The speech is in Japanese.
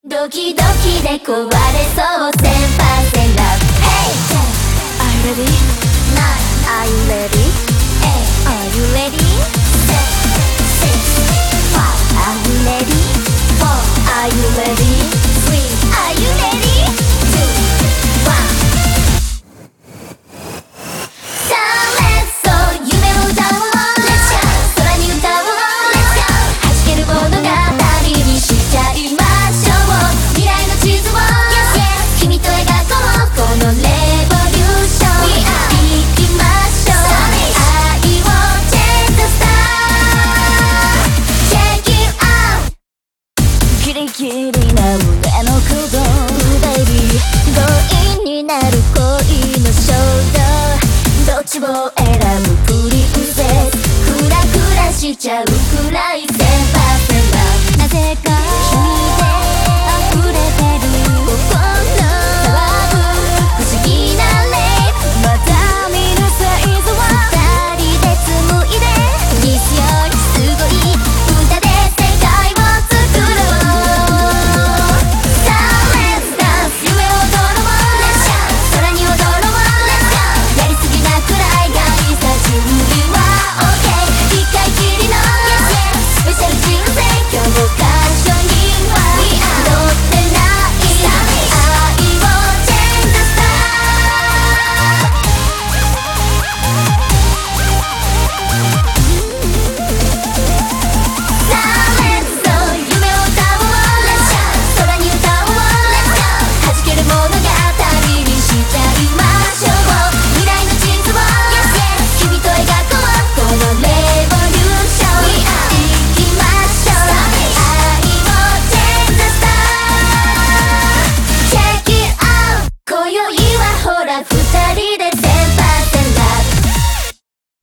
ドキドキで壊れそう 10% love Hey! Are you ready? 9 Are you ready? 8 Are you ready? 7 6 5 Are you ready? 4 Are you ready? 3 Are you ready? 2 1さあ Let's go 夢を歌おう Let's go 空に歌おう Let's go 弾ける物語にしちゃいましょう未来の地図を Yes yes 君と描こうこのレボリューション We are 行きましょう愛を Chase the star Check it out ギリギリ